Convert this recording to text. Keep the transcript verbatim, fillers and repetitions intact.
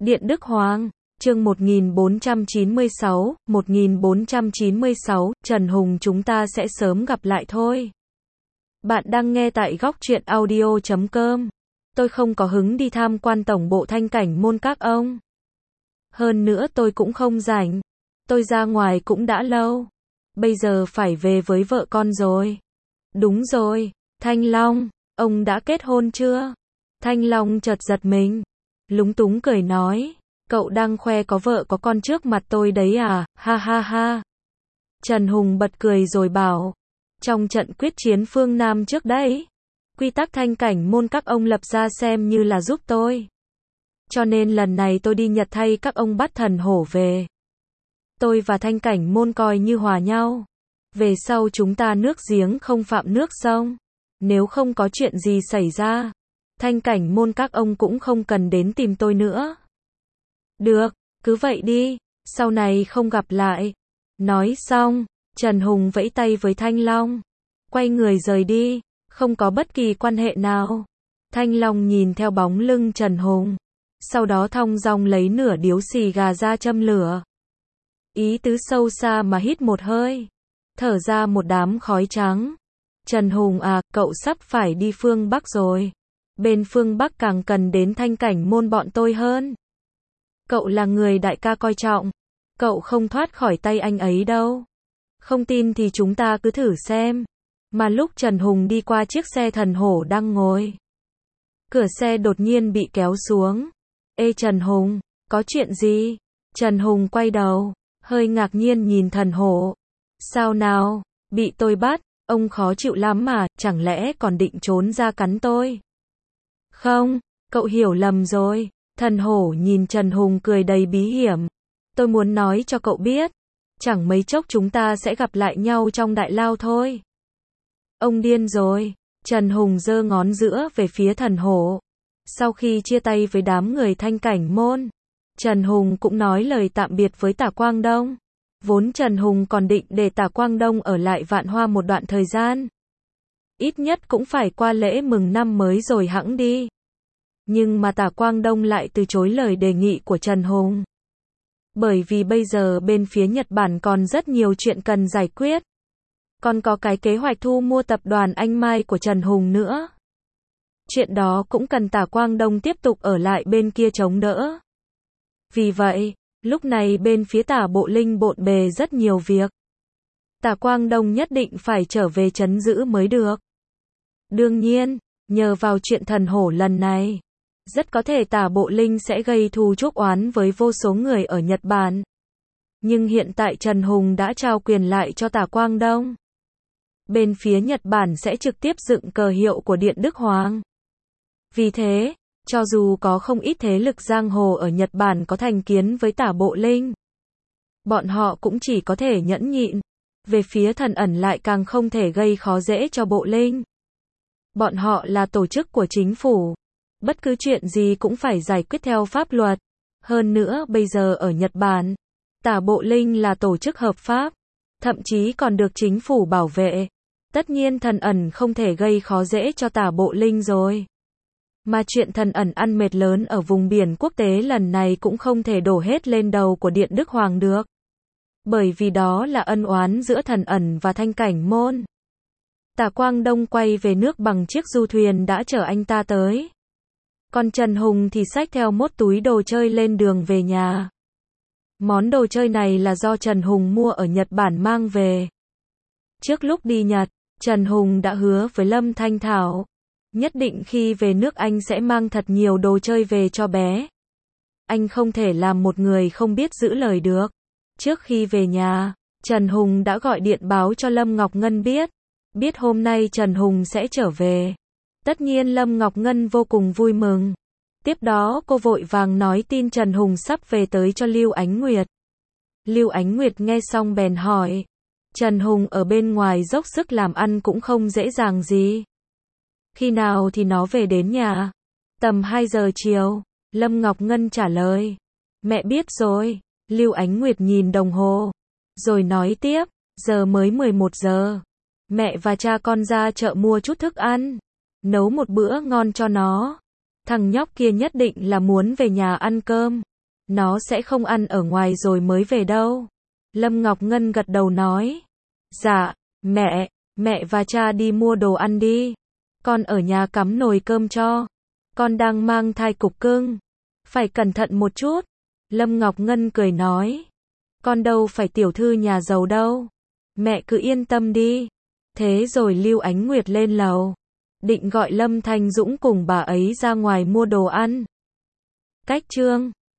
Điện Đức Hoàng, chương một nghìn bốn trăm chín mươi sáu, một nghìn bốn trăm chín mươi sáu, Trần Hùng chúng ta sẽ sớm gặp lại thôi. Bạn đang nghe tại góc truyện audio chấm com. Tôi không có hứng đi tham quan tổng bộ Thanh Cảnh Môn các ông. Hơn nữa tôi cũng không rảnh. Tôi ra ngoài cũng đã lâu. Bây giờ phải về với vợ con rồi. Đúng rồi, Thanh Long, ông đã kết hôn chưa? Thanh Long chợt giật mình. Lúng túng cười nói, cậu đang khoe có vợ có con trước mặt tôi đấy à, ha ha ha. Trần Hùng bật cười rồi bảo, trong trận quyết chiến phương Nam trước đấy, quy tắc Thanh Cảnh Môn các ông lập ra xem như là giúp tôi. Cho nên lần này tôi đi Nhật thay các ông bắt thần hổ về. Tôi và Thanh Cảnh Môn coi như hòa nhau. Về sau chúng ta nước giếng không phạm nước sông. Nếu không có chuyện gì xảy ra, Thanh Cảnh Môn các ông cũng không cần đến tìm tôi nữa. Được, cứ vậy đi, sau này không gặp lại. Nói xong, Trần Hùng vẫy tay với Thanh Long, quay người rời đi, không có bất kỳ quan hệ nào. Thanh Long nhìn theo bóng lưng Trần Hùng, sau đó thong dong lấy nửa điếu xì gà ra châm lửa. Ý tứ sâu xa mà hít một hơi, thở ra một đám khói trắng. Trần Hùng à, cậu sắp phải đi phương Bắc rồi. Bên phương Bắc càng cần đến Thanh Cảnh Môn bọn tôi hơn. Cậu là người đại ca coi trọng. Cậu không thoát khỏi tay anh ấy đâu. Không tin thì chúng ta cứ thử xem. Mà lúc Trần Hùng đi qua chiếc xe thần hổ đang ngồi, cửa xe đột nhiên bị kéo xuống. Ê Trần Hùng, có chuyện gì? Trần Hùng quay đầu, hơi ngạc nhiên nhìn thần hổ. Sao nào, bị tôi bắt, ông khó chịu lắm mà, chẳng lẽ còn định trốn ra cắn tôi? Không, cậu hiểu lầm rồi. Thần hổ nhìn Trần Hùng cười đầy bí hiểm. Tôi muốn nói cho cậu biết, chẳng mấy chốc chúng ta sẽ gặp lại nhau trong đại lao thôi. Ông điên rồi. Trần Hùng giơ ngón giữa về phía thần hổ. Sau khi chia tay với đám người Thanh Cảnh Môn, Trần Hùng cũng nói lời tạm biệt với Tả Quang Đông. Vốn Trần Hùng còn định để Tả Quang Đông ở lại Vạn Hoa một đoạn thời gian. Ít nhất cũng phải qua lễ mừng năm mới rồi hẵng đi. Nhưng mà Tả Quang Đông lại từ chối lời đề nghị của Trần Hùng. Bởi vì bây giờ bên phía Nhật Bản còn rất nhiều chuyện cần giải quyết. Còn có cái kế hoạch thu mua tập đoàn Anh Mai của Trần Hùng nữa. Chuyện đó cũng cần Tả Quang Đông tiếp tục ở lại bên kia chống đỡ. Vì vậy, lúc này bên phía Tả Bộ Linh bộn bề rất nhiều việc. Tả Quang Đông nhất định phải trở về trấn giữ mới được. Đương nhiên, nhờ vào chuyện thần hổ lần này, rất có thể Tả Bộ Linh sẽ gây thù chuốc oán với vô số người ở Nhật Bản. Nhưng hiện tại Trần Hùng đã trao quyền lại cho Tả Quang Đông. Bên phía Nhật Bản sẽ trực tiếp dựng cờ hiệu của Điện Đức Hoàng. Vì thế, cho dù có không ít thế lực giang hồ ở Nhật Bản có thành kiến với Tả Bộ Linh, bọn họ cũng chỉ có thể nhẫn nhịn. Về phía Thần Ẩn lại càng không thể gây khó dễ cho Bộ Linh. Bọn họ là tổ chức của chính phủ. Bất cứ chuyện gì cũng phải giải quyết theo pháp luật. Hơn nữa bây giờ ở Nhật Bản, Tả Bộ Linh là tổ chức hợp pháp, thậm chí còn được chính phủ bảo vệ. Tất nhiên Thần Ẩn không thể gây khó dễ cho Tả Bộ Linh rồi. Mà chuyện Thần Ẩn ăn mệt lớn ở vùng biển quốc tế lần này cũng không thể đổ hết lên đầu của Điện Đức Hoàng được. Bởi vì đó là ân oán giữa Thần Ẩn và Thanh Cảnh Môn. Tả Quang Đông quay về nước bằng chiếc du thuyền đã chở anh ta tới. Còn Trần Hùng thì xách theo mốt túi đồ chơi lên đường về nhà. Món đồ chơi này là do Trần Hùng mua ở Nhật Bản mang về. Trước lúc đi Nhật, Trần Hùng đã hứa với Lâm Thanh Thảo, nhất định khi về nước anh sẽ mang thật nhiều đồ chơi về cho bé. Anh không thể làm một người không biết giữ lời được. Trước khi về nhà, Trần Hùng đã gọi điện báo cho Lâm Ngọc Ngân biết. Biết hôm nay Trần Hùng sẽ trở về. Tất nhiên Lâm Ngọc Ngân vô cùng vui mừng. Tiếp đó cô vội vàng nói tin Trần Hùng sắp về tới cho Lưu Ánh Nguyệt. Lưu Ánh Nguyệt nghe xong bèn hỏi. Trần Hùng ở bên ngoài dốc sức làm ăn cũng không dễ dàng gì. Khi nào thì nó về đến nhà? Tầm hai giờ chiều. Lâm Ngọc Ngân trả lời. Mẹ biết rồi. Lưu Ánh Nguyệt nhìn đồng hồ. Rồi nói tiếp. Giờ mới mười một giờ. Mẹ và cha con ra chợ mua chút thức ăn. Nấu một bữa ngon cho nó. Thằng nhóc kia nhất định là muốn về nhà ăn cơm. Nó sẽ không ăn ở ngoài rồi mới về đâu. Lâm Ngọc Ngân gật đầu nói. Dạ, mẹ, mẹ và cha đi mua đồ ăn đi. Con ở nhà cắm nồi cơm cho. Con đang mang thai cục cưng. Phải cẩn thận một chút. Lâm Ngọc Ngân cười nói. Con đâu phải tiểu thư nhà giàu đâu. Mẹ cứ yên tâm đi. Thế rồi Lưu Ánh Nguyệt lên lầu. Định gọi Lâm Thanh Dũng cùng bà ấy ra ngoài mua đồ ăn. Cách chương